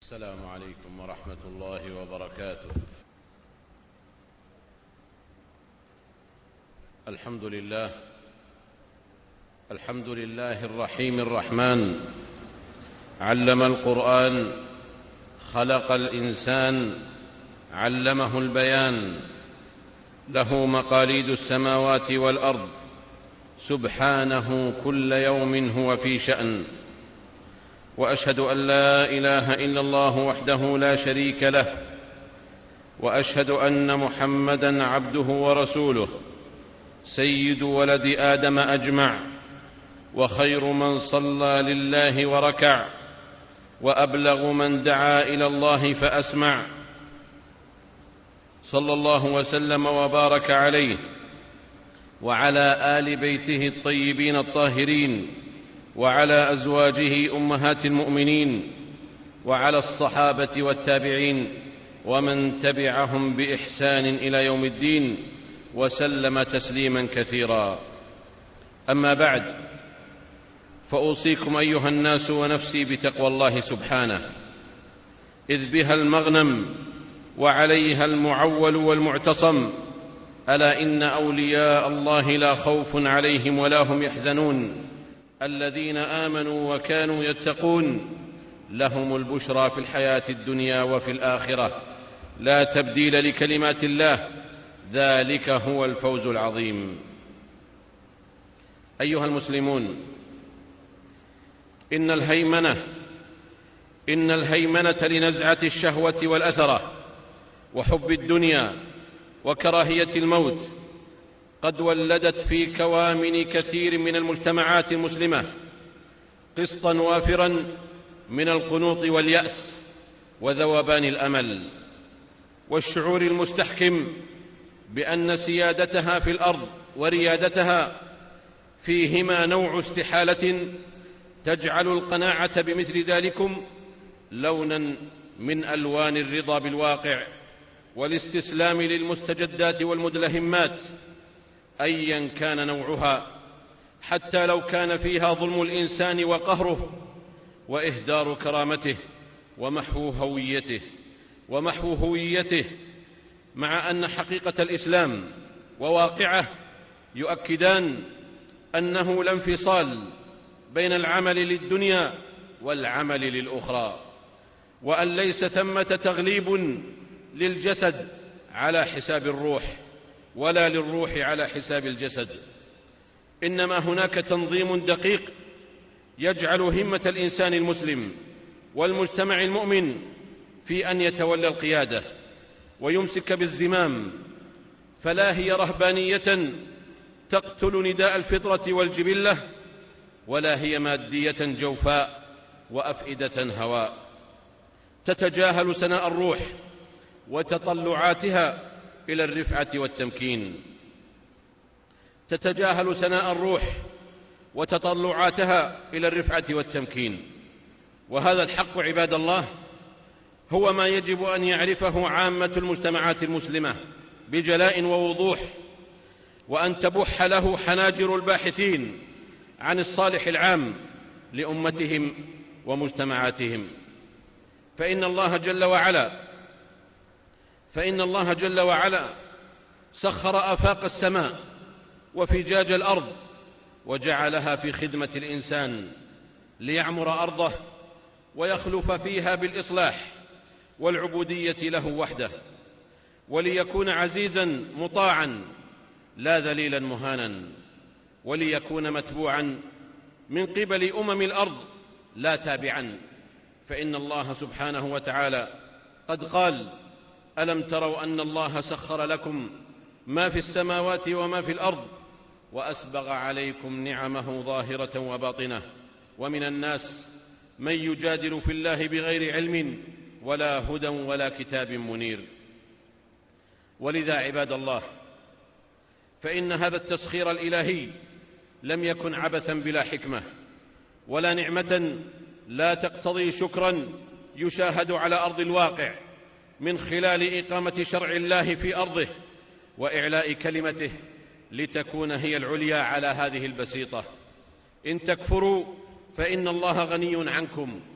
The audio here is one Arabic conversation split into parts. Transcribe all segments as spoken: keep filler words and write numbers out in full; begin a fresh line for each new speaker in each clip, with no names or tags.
السلام عليكم ورحمة الله وبركاته. الحمد لله الحمد لله الرحيم الرحمن، علم القرآن، خلق الإنسان، علمه البيان، له مقاليد السماوات والأرض، سبحانه كل يوم هو في شأن. وأشهد أن لا إله إلا الله وحده لا شريك له، وأشهد أن محمدًا عبده ورسوله، سيد ولد آدم أجمع، وخير من صلى لله وركع، وأبلغ من دعا إلى الله فأسمع، صلى الله وسلم وبارك عليه وعلى آل بيته الطيبين الطاهرين، وعلى أزواجه أمهات المؤمنين، وعلى الصحابة والتابعين ومن تبعهم بإحسان إلى يوم الدين، وسلم تسليما كثيرا. أما بعد، فأوصيكم أيها الناس ونفسي بتقوى الله سبحانه، إذ بها المغنم وعليها المعول والمعتصم. ألا إن أولياء الله لا خوف عليهم ولا هم يحزنون، الذين آمنوا وكانوا يتقون، لهم البشرى في الحياة الدنيا وفي الآخرة، لا تبديل لكلمات الله، ذلك هو الفوز العظيم. أيها المسلمون، إن الهيمنة إن الهيمنة لنزعة الشهوة والأثرة وحب الدنيا وكراهية الموت قد ولدت في كوامن كثير من المجتمعات المسلمة قسطا وافرا من القنوط واليأس وذوبان الأمل، والشعور المستحكم بأن سيادتها في الأرض وريادتها فيهما نوع استحالة تجعل القناعة بمثل ذلكم لونا من ألوان الرضا بالواقع والاستسلام للمستجدات والمدلهمات أيا كان نوعها، حتى لو كان فيها ظلم الإنسان وقهره وإهدار كرامته ومحو هويته ومحو هويته مع أن حقيقة الإسلام وواقعه يؤكدان أنه لا انفصال بين العمل للدنيا والعمل للأخرى، وأن ليس ثمة تغليب للجسد على حساب الروح ولا للروح على حساب الجسد، إنما هناك تنظيم دقيق يجعل همة الإنسان المسلم والمجتمع المؤمن في أن يتولى القيادة ويمسك بالزمام، فلا هي رهبانية تقتل نداء الفطرة والجبلة، ولا هي مادية جوفاء وأفئدة هواء تتجاهل سناء الروح وتطلعاتها إلى الرفعة والتمكين، تتجاهل سناء الروح وتطلعاتها إلى الرفعة والتمكين. وهذا الحق عباد الله هو ما يجب أن يعرفه عامة المجتمعات المسلمة بجلاء ووضوح، وأن تبح له حناجر الباحثين عن الصالح العام لأمتهم ومجتمعاتهم. فإن الله جل وعلا فإن الله جل وعلا سخر آفاق السماء وفجاج الأرض وجعلها في خدمة الإنسان ليعمر أرضه ويخلف فيها بالإصلاح والعبودية له وحده، وليكون عزيزا مطاعا لا ذليلا مهانا، وليكون متبوعا من قبل أمم الأرض لا تابعا. فإن الله سبحانه وتعالى قد قال: ألم تروا أن الله سخر لكم ما في السماوات وما في الأرض وأسبغ عليكم نعمه ظاهرة وباطنة، ومن الناس من يجادل في الله بغير علم ولا هدى ولا كتاب منير. ولذا عباد الله، فإن هذا التسخير الإلهي لم يكن عبثا بلا حكمة، ولا نعمة لا تقتضي شكرا يشاهد على أرض الواقع من خلال إقامة شرع الله في أرضه وإعلاء كلمته لتكون هي العليا على هذه البسيطة. إن تكفروا فإن الله غني عنكم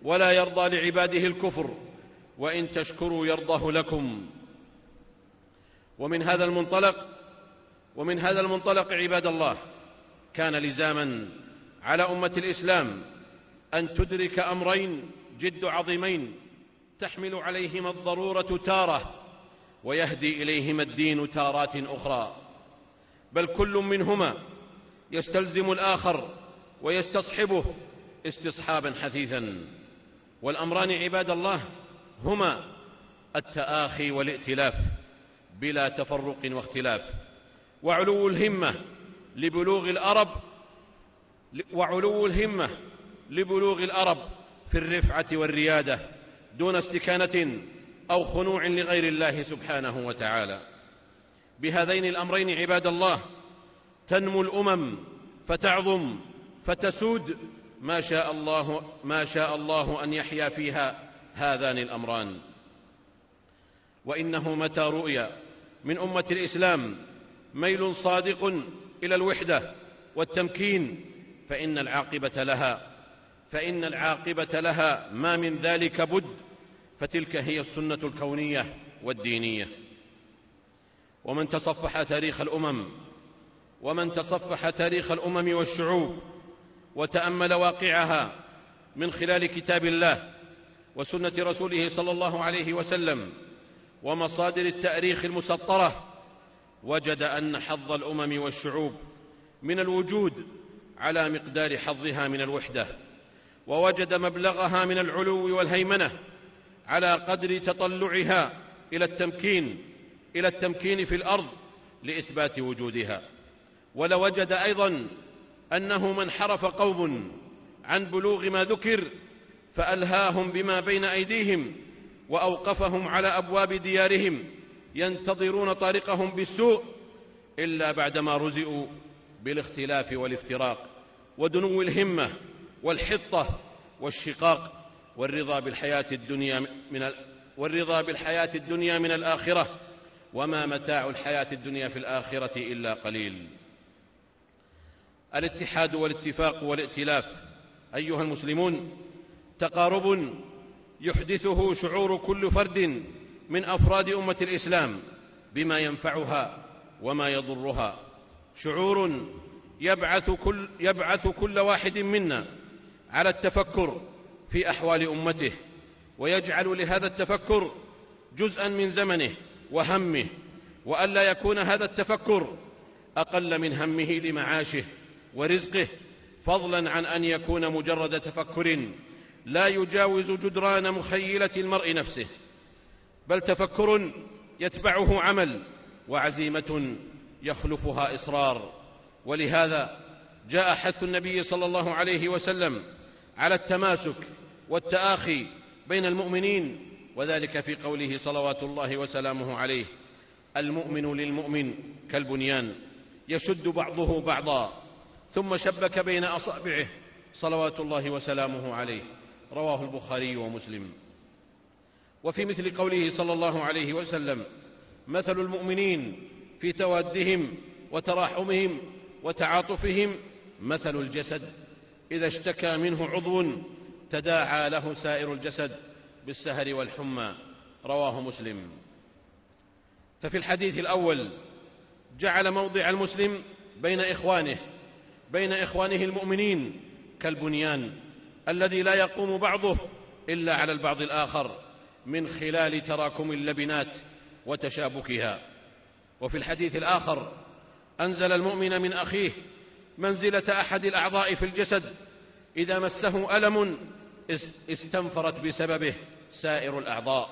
ولا يرضى لعباده الكفر، وإن تشكروا يرضه لكم. ومن هذا المنطلق ومن هذا المنطلق عباد الله، كان لزاما على أمة الإسلام أن تدرك أمرين جد عظيمين تحمل عليهما الضرورة تارة ويهدي إليهما الدين تارات أخرى، بل كل منهما يستلزم الآخر ويستصحبه استصحابا حثيثا. والأمران عباد الله هما التآخي والائتلاف بلا تفرق واختلاف، وعلو الهمة لبلوغ الأرب وعلو الهمة لبلوغ الأرب في الرفعة والريادة دون استكانة أو خنوع لغير الله سبحانه وتعالى. بهذين الأمرين عباد الله تنمو الأمم فتعظم فتسود ما شاء الله ما شاء الله أن يحيا فيها هذان الأمران. وإنه متى رؤي من أمة الإسلام ميل صادق إلى الوحدة والتمكين فإن العاقبة لها فإن العاقبة لها ما من ذلك بد، فتلك هي السنة الكونية والدينية. ومن تصفح تاريخ الأمم ومن تصفح تاريخ الأمم والشعوب وتأمل واقعها من خلال كتاب الله وسنة رسوله صلى الله عليه وسلم ومصادر التاريخ المسطرة، وجد أن حظ الأمم والشعوب من الوجود على مقدار حظها من الوحدة، ووجد مبلغها من العلو والهيمنة على قدر تطلعها إلى التمكين إلى التمكين في الأرض لإثبات وجودها. ولوجد أيضا أنه من حرف قوم عن بلوغ ما ذكر فألهاهم بما بين أيديهم وأوقفهم على أبواب ديارهم ينتظرون طارقهم بالسوء إلا بعدما رزئوا بالاختلاف والافتراق ودنو الهمة والحطة والشقاق والرضا بالحياة الدنيا من والرضا بالحياة الدنيا من الآخرة، وما متاع الحياة الدنيا في الآخرة إلا قليل. الاتحاد والاتفاق والائتلاف أيها المسلمون تقارب يحدثه شعور كل فرد من أفراد أمة الإسلام بما ينفعها وما يضرها، شعور يبعث كل, يبعث كل واحد منا على التفكر في أحوال أمته، ويجعل لهذا التفكر جزءا من زمنه وهمه، وألا يكون هذا التفكر أقل من همه لمعاشه ورزقه، فضلا عن أن يكون مجرد تفكر لا يجاوز جدران مخيلة المرء نفسه، بل تفكر يتبعه عمل وعزيمة يخلفها إصرار. ولهذا جاء حث النبي صلى الله عليه وسلم على التماسك والتآخي بين المؤمنين، وذلك في قوله صلوات الله وسلامه عليه: المؤمن للمؤمن كالبنيان يشد بعضه بعضا، ثم شبك بين أصابعه صلوات الله وسلامه عليه، رواه البخاري ومسلم. وفي مثل قوله صلى الله عليه وسلم: مثل المؤمنين في توادهم وتراحمهم وتعاطفهم مثل الجسد إذا اشتكى منه عضو تداعى له سائر الجسد بالسهر والحمى، رواه مسلم. ففي الحديث الأول جعل موضع المسلم بين إخوانه بين إخوانه المؤمنين كالبنيان الذي لا يقوم بعضه إلا على البعض الآخر من خلال تراكم اللبنات وتشابكها. وفي الحديث الآخر أنزل المؤمن من أخيه منزلة أحد الأعضاء في الجسد، إذا مسه ألم استنفرت بسببه سائر الأعضاء.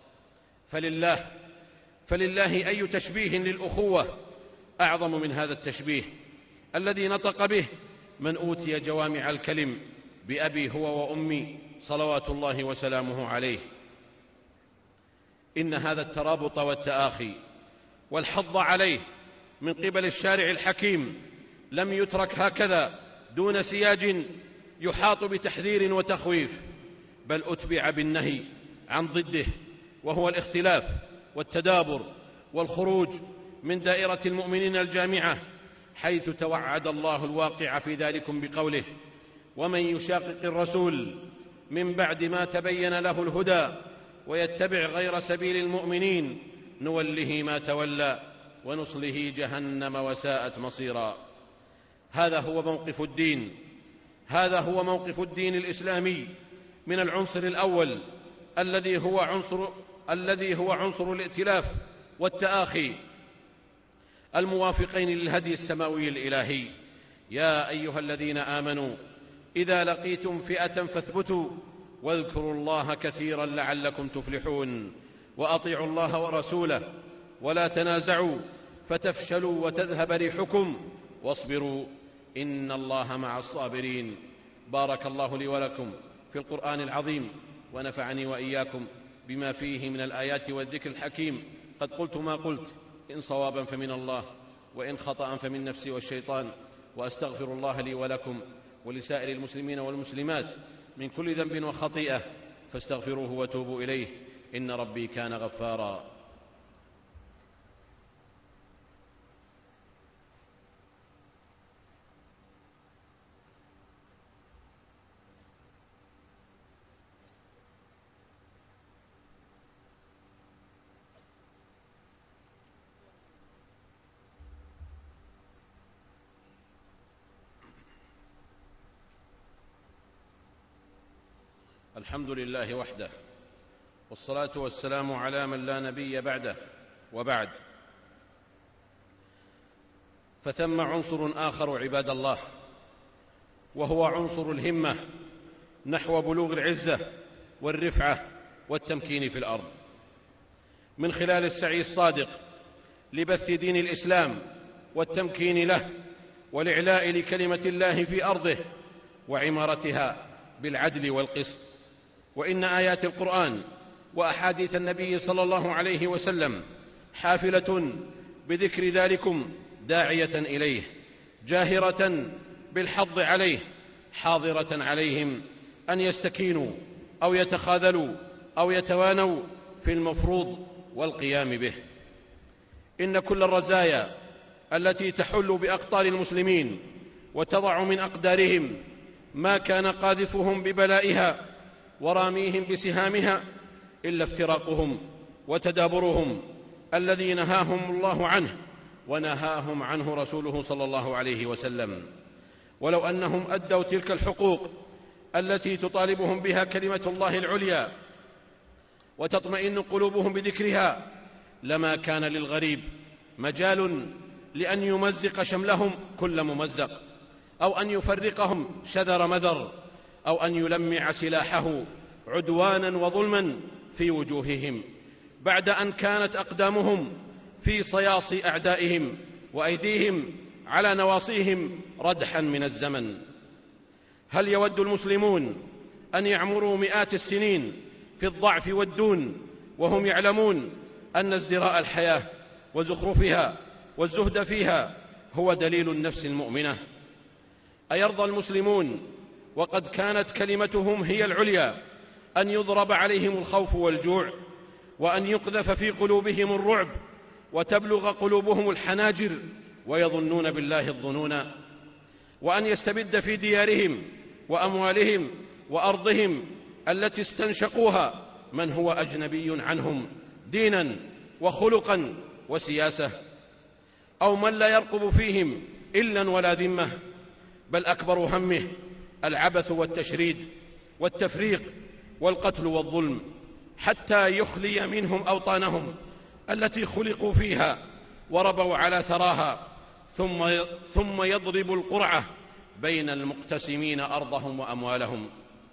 فلله فلله أي تشبيه للأخوة أعظم من هذا التشبيه الذي نطق به من أوتي جوامع الكلم بأبي هو وأمي صلوات الله وسلامه عليه. إن هذا الترابط والتآخي والحض عليه من قبل الشارع الحكيم لم يترك هكذا دون سياج يحاط بتحذير وتخويف، بل أتبع بالنهي عن ضده، وهو الاختلاف والتدابر والخروج من دائرة المؤمنين الجامعة، حيث توعد الله الواقع في ذلكم بقوله: ومن يشاقق الرسول من بعد ما تبين له الهدى ويتبع غير سبيل المؤمنين نوله ما تولى ونصله جهنم وساءت مصيرا. هذا هو موقف الدين هذا هو موقف الدين الإسلامي من العنصر الأول الذي هو عنصر الذي هو عنصر الائتلاف والتآخي الموافقين للهدي السماوي الإلهي. يا أيها الذين آمنوا إذا لقيتم فئة فاثبتوا واذكروا الله كثيرا لعلكم تفلحون وأطيعوا الله ورسوله ولا تنازعوا فتفشلوا وتذهب ريحكم واصبروا إن الله مع الصابرين. بارك الله لي ولكم في القرآن العظيم ونفعني وإياكم بما فيه من الآيات والذكر الحكيم. قد قلت ما قلت، إن صوابا فمن الله وإن خطأ فمن نفسي والشيطان، وأستغفر الله لي ولكم ولسائر المسلمين والمسلمات من كل ذنب وخطيئة فاستغفروه وتوبوا إليه إن ربي كان غفارا. الحمد لله وحده، والصلاة والسلام على من لا نبي بعده، وبعد، فثم عنصر آخر عباد الله، وهو عنصر الهمة نحو بلوغ العزة والرفعة والتمكين في الأرض، من خلال السعي الصادق لبث دين الإسلام والتمكين له والإعلاء لكلمة الله في أرضه وعمارتها بالعدل والقسط. وإن آيات القرآن وأحاديث النبي صلى الله عليه وسلم حافلة بذكر ذلكم داعية إليه، جاهرة بالحض عليه، حاضرة عليهم أن يستكينوا أو يتخاذلوا أو يتوانوا في المفروض والقيام به. إن كل الرزايا التي تحل بأقطار المسلمين وتضع من أقدارهم ما كان قاذفهم ببلائها وراميهم بسهامها إلا افتراقهم وتدابرهم الذي نهاهم الله عنه ونهاهم عنه رسوله صلى الله عليه وسلم. ولو أنهم أدوا تلك الحقوق التي تطالبهم بها كلمة الله العليا وتطمئن قلوبهم بذكرها لما كان للغريب مجال لأن يمزق شملهم كل ممزق، أو أن يفرقهم شذر مذر، أو أن يلمع سلاحه عدوانا وظلما في وجوههم، بعد أن كانت أقدامهم في صياصي أعدائهم وأيديهم على نواصيهم ردحا من الزمن. هل يود المسلمون أن يعمروا مئات السنين في الضعف والدون وهم يعلمون أن ازدراء الحياة وزخرفها والزهد فيها هو دليل النفس المؤمنة؟ أيرضى المسلمون وقد كانت كلمتهم هي العليا أن يضرب عليهم الخوف والجوع، وأن يقذف في قلوبهم الرعب، وتبلغ قلوبهم الحناجر ويظنون بالله الظنونا، وأن يستبد في ديارهم وأموالهم وأرضهم التي استنشقوها من هو أجنبي عنهم دينا وخلقا وسياسة، أو من لا يرقب فيهم إلا ولا ذمة، بل أكبر همه العبث والتشريد والتفريق والقتل والظلم، حتى يخلي منهم أوطانهم التي خلقوا فيها وربوا على ثراها، ثم ثم يضرب القرعة بين المقتسمين أرضهم وأموالهم.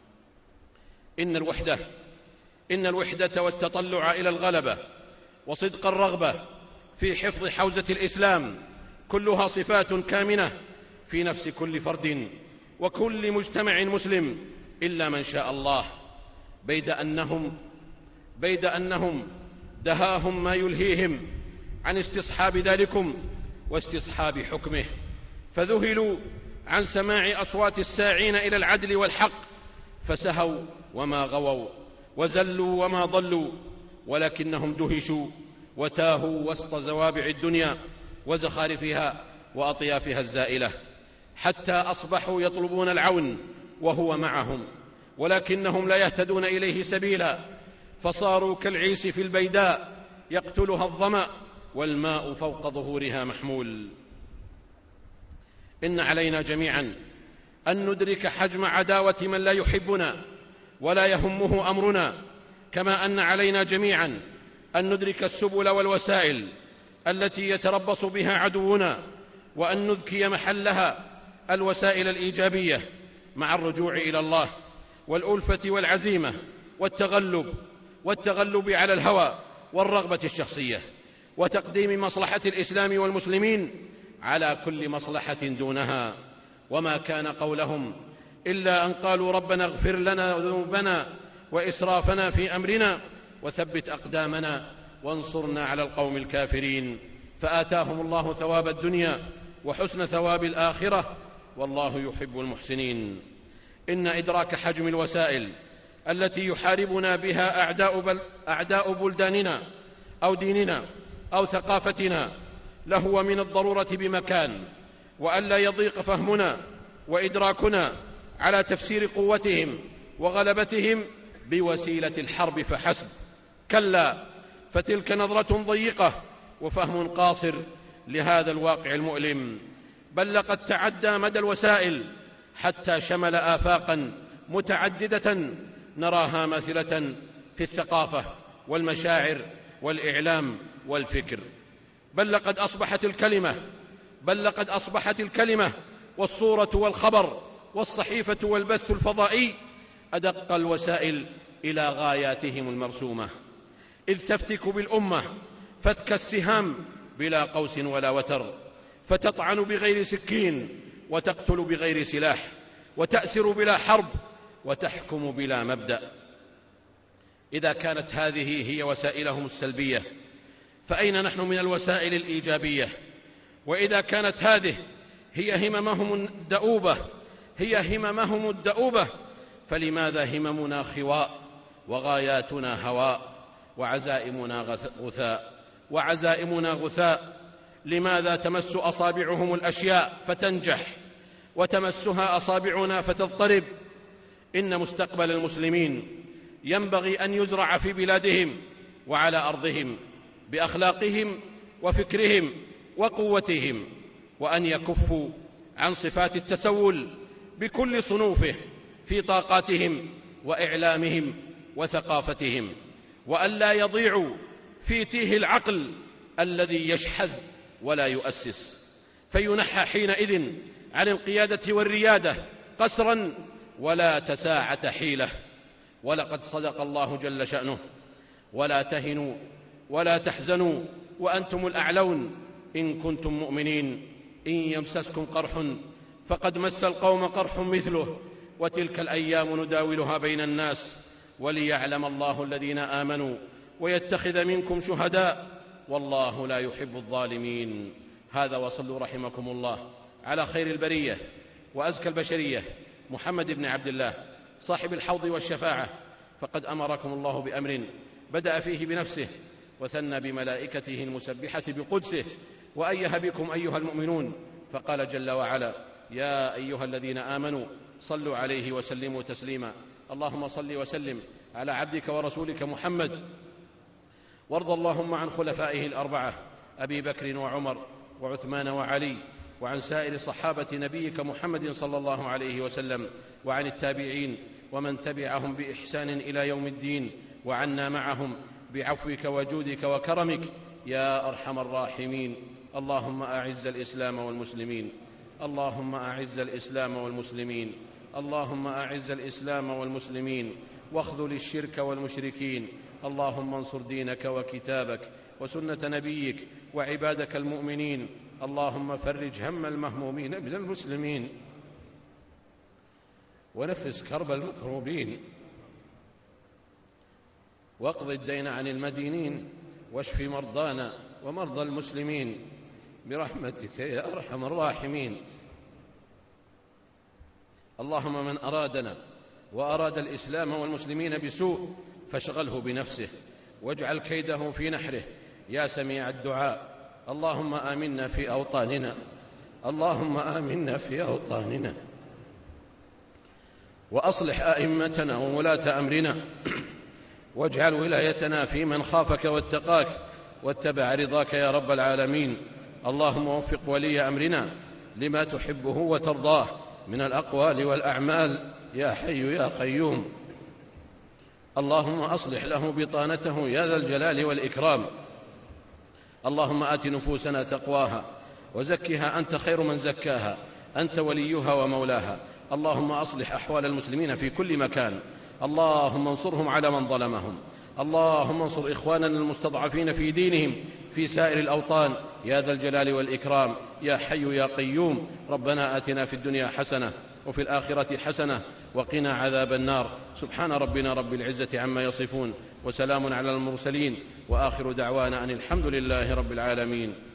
إن الوحدة إن الوحدة والتطلع إلى الغلبة وصدق الرغبة في حفظ حوزة الإسلام كلها صفات كامنة في نفس كل فرد وكل مجتمع مسلم إلا من شاء الله، بيد أنهم بيد أنهم دهاهم ما يلهيهم عن استصحاب ذلكم واستصحاب حكمه، فذهلوا عن سماع أصوات الساعين إلى العدل والحق، فسهوا وما غووا وزلوا وما ضلوا، ولكنهم دهشوا وتاهوا وسط زوابع الدنيا وزخارفها وأطيافها الزائلة، حتى أصبحوا يطلبون العون وهو معهم، ولكنهم لا يهتدون إليه سبيلا، فصاروا كالعيس في البيداء يقتلها الظمأ والماء فوق ظهورها محمول. إن علينا جميعا أن ندرك حجم عداوة من لا يحبنا ولا يهمه أمرنا، كما أن علينا جميعا أن ندرك السبل والوسائل التي يتربص بها عدونا، وأن نذكي محلها الوسائل الإيجابية مع الرجوع إلى الله والألفة والعزيمة والتغلب والتغلب على الهوى والرغبة الشخصية، وتقديم مصلحة الإسلام والمسلمين على كل مصلحة دونها. وما كان قولهم إلا أن قالوا ربنا اغفر لنا ذنوبنا وإسرافنا في أمرنا وثبت أقدامنا وانصرنا على القوم الكافرين، فآتاهم الله ثواب الدنيا وحسن ثواب الآخرة، والله يحب المحسنين. إن إدراك حجم الوسائل التي يحاربنا بها أعداء, بل أعداء بلداننا أو ديننا أو ثقافتنا لهو من الضرورة بمكان، وألا يضيق فهمنا وإدراكنا على تفسير قوتهم وغلبتهم بوسيلة الحرب فحسب، كلا، فتلك نظرة ضيقة وفهم قاصر لهذا الواقع المؤلم، بل لقد تعدى مدى الوسائل حتى شمل آفاقا متعددة نراها مثلة في الثقافة والمشاعر والإعلام والفكر. بل لقد أصبحت الكلمة بل لقد أصبحت الكلمة والصورة والخبر والصحيفة والبث الفضائي أدق الوسائل إلى غاياتهم المرسومة، إذ تفتك بالأمة فتك السهام بلا قوس ولا وتر، فتطعن بغير سكين وتقتل بغير سلاح، وتأسر بلا حرب وتحكم بلا مبدأ. إذا كانت هذه هي وسائلهم السلبية، فأين نحن من الوسائل الإيجابية؟ وإذا كانت هذه هي هممهم الدؤوبة هي هممهم الدؤوبة فلماذا هممنا خواء وغاياتنا هواء وعزائمنا غثاء وعزائمنا غثاء؟ لماذا تمس أصابعهم الأشياء فتنجح وتمسها أصابعنا فتضطرب؟ إن مستقبل المسلمين ينبغي أن يزرع في بلادهم وعلى أرضهم بأخلاقهم وفكرهم وقوتهم، وأن يكفوا عن صفات التسول بكل صنوفه في طاقاتهم وإعلامهم وثقافتهم، وأن لا يضيعوا في تيه العقل الذي يشحذ ولا يؤسس، فينحى حينئذ عن القيادة والريادة قسرا ولا تساعة حيلة. ولقد صدق الله جل شأنه: ولا تهنوا ولا تحزنوا وأنتم الأعلون إن كنتم مؤمنين، إن يمسسكم قرح فقد مس القوم قرح مثله، وتلك الأيام نداولها بين الناس، وليعلم الله الذين آمنوا ويتخذ منكم شهداء، والله لا يحب الظالمين. هذا، وصلوا رحمكم الله على خير البرية وأزكى البشرية محمد بن عبد الله صاحب الحوض والشفاعة، فقد أمركم الله بأمر بدأ فيه بنفسه وثنى بملائكته المسبحة بقدسه، وأيه بكم أيها المؤمنون، فقال جل وعلا: يا أيها الذين آمنوا صلوا عليه وسلموا تسليما. اللهم صل وسلم على عبدك ورسولك محمد، وارض اللهم عن خلفائه الأربعة أبي بكر وعمر وعثمان وعلي، وعن سائر صحابة نبيك محمد صلى الله عليه وسلم، وعن التابعين ومن تبعهم بإحسان إلى يوم الدين، وعنا معهم بعفوك وجودك وكرمك يا أرحم الراحمين. اللهم أعز الإسلام والمسلمين اللهم أعز الإسلام والمسلمين اللهم أعز الإسلام والمسلمين واخذل الشرك والمشركين. اللهم انصر دينك وكتابك وسنة نبيك وعبادك المؤمنين. اللهم فرج هم المهمومين من المسلمين ونفس كرب المكروبين، واقض الدين عن المدينين، واشف مرضانا ومرضى المسلمين برحمتك يا أرحم الراحمين. اللهم من أرادنا وأراد الإسلام والمسلمين بسوء فاشغله بنفسه واجعل كيده في نحره يا سميع الدعاء. اللهم آمنا في أوطاننا اللهم آمنا في أوطاننا وأصلح أئمتنا وولاة أمرنا، واجعل ولايتنا في من خافك واتقاك واتبع رضاك يا رب العالمين. اللهم وفق ولي أمرنا لما تحبه وترضاه من الأقوال والأعمال يا حي يا قيوم. اللهم أصلح له بطانته يا ذا الجلال والإكرام. اللهم آت نفوسنا تقواها وزكها أنت خير من زكاها، أنت وليها ومولاها. اللهم أصلح أحوال المسلمين في كل مكان، اللهم انصرهم على من ظلمهم، اللهم انصر إخواننا المستضعفين في دينهم في سائر الأوطان يا ذا الجلال والإكرام يا حي يا قيوم. ربنا آتنا في الدنيا حسنة وفي الآخرة حسنة وقنا عذاب النار. سبحان ربنا رب العزة عما يصفون، وسلام على المرسلين، وآخر دعوانا أن الحمد لله رب العالمين.